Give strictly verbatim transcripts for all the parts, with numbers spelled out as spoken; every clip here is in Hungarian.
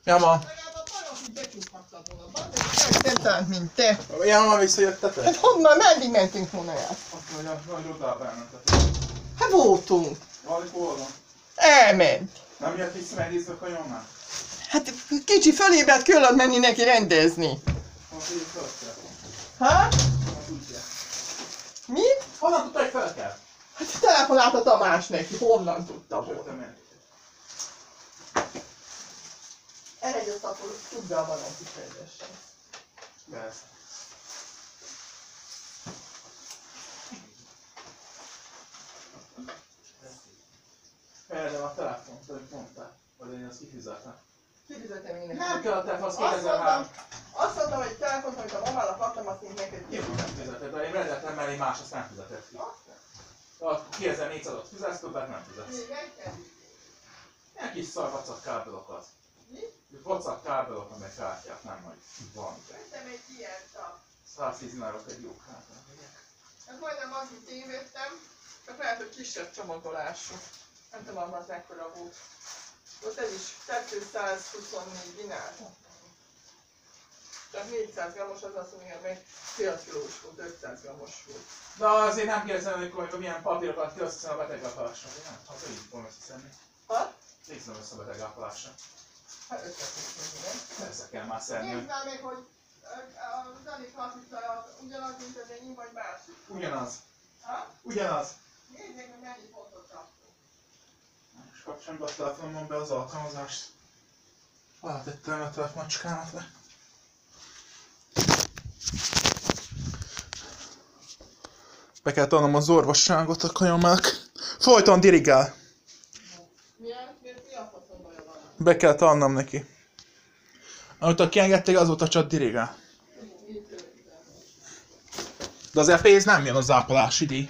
Ja, ma. Nem talált, mint te. Ja, ma visszajöttetek? Hát honnan, meddig mentünk volna el? Azt mondja, hogy oda elmentetek. Hát voltunk. Valikor van. Elment. Nem jött vissza, mert észre kajonnál? Hát kicsi fölébredt, kellett menni neki rendezni. Most így fel kell. Hát? Honnan tudja? Mi? Honnan tudta, hogy fel kell? Hát telefonált a Tamás neki, honnan tudta volna. Jöttem el. Elegyött akkor tudja a valaki fejlesen. Persze. Feldem a telefont, amit mondtál. Vagy én azt kifizetem. Kifizetem én neki. Nem kell a telefon, az Azt kétezer-három. mondtam, azt mondtam, hogy telefont, amit a mamának adtam, azt én neked Én nem fizetek, de én rendeltem mellé más, azt nem fizetett ki. A kétezer-négyszázat fizetsz, többet nem fizetsz. Még egy kell. Ilyen kis szar WhatsApp kábelokat. Mi? WhatsApp kábelok, meg kártyát, nem majd van. Vettem egy ilyen tap. száztíz dinárok egy jó kártya. Ez majdnem az, mint én vettem, csak lehet, hogy kisebb csomagolású. Nem tudom, az mekkora volt. Ott ez is kétszázhuszonnégy dinár. Csak négyszáz grammos, az azt mondja, hogy fél kilós volt, ötszáz grammos volt. De azért nem kérdezem, hogy milyen papírokat ki, azt hiszem a betegápolásra. Nem? Az így fogom összeszedni. Ha? Nézzem össze a betegápolásra. Hát összeszedni, nem? Persze kell már szedni. Nézd már meg, hogy a Dani klasszisza ugyanaz, mint az enyém, vagy másik. Ugyanaz. Ha? Ugyanaz. Nézd meg, hogy mennyi pontot kaptunk. És kapcsolom be a telefonomon be az alkalmazást. Alátettem a telefonmacskámat le. Be kell tanulnom az orvosságot a kajomák. Folyton dirigál. Milyen? Mi a faszom baja van? Be kell tanulnom neki. Amit a kiengedték, azóta csak dirigál. De azért pénz nem jön az ápolási díj.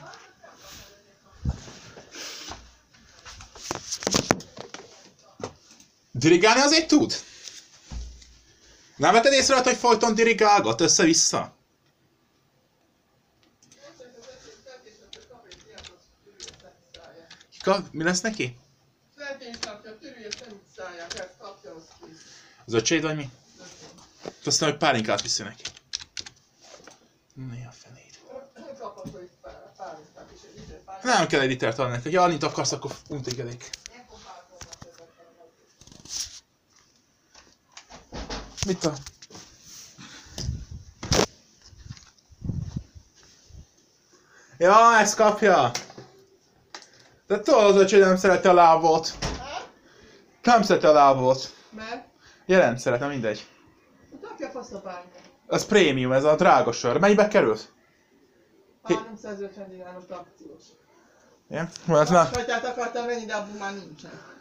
Dirigálni azért tud? Nem vetted észre rajta, hogy folyton dirigálgat össze-vissza? Ka- Mi lesz neki? Születésnapja, törüljét nem utcálják, ezt kapja az ki. Az öcséd vagy mi? Aztán, hogy pálinkát viszi neki. Mi a fenét? Kapott, hogy pálinkát is, egy liter pálinkát. Nem kell egy litert adni neki. Ha annyit akarsz, akkor untigedik. Mit a... Ja, ezt kapja! De tudod, hogy nem szereti a lábot. Nem szereti a lábot. Mert? Jelent szeretem, mindegy. Kapja fasz a pálinkát. Ez prémium, ez a drága sör. Mennyibe került? háromszázötven dináros akciós. Igen? Mert nem. Sajtát akartam venni, de abban már nincsen.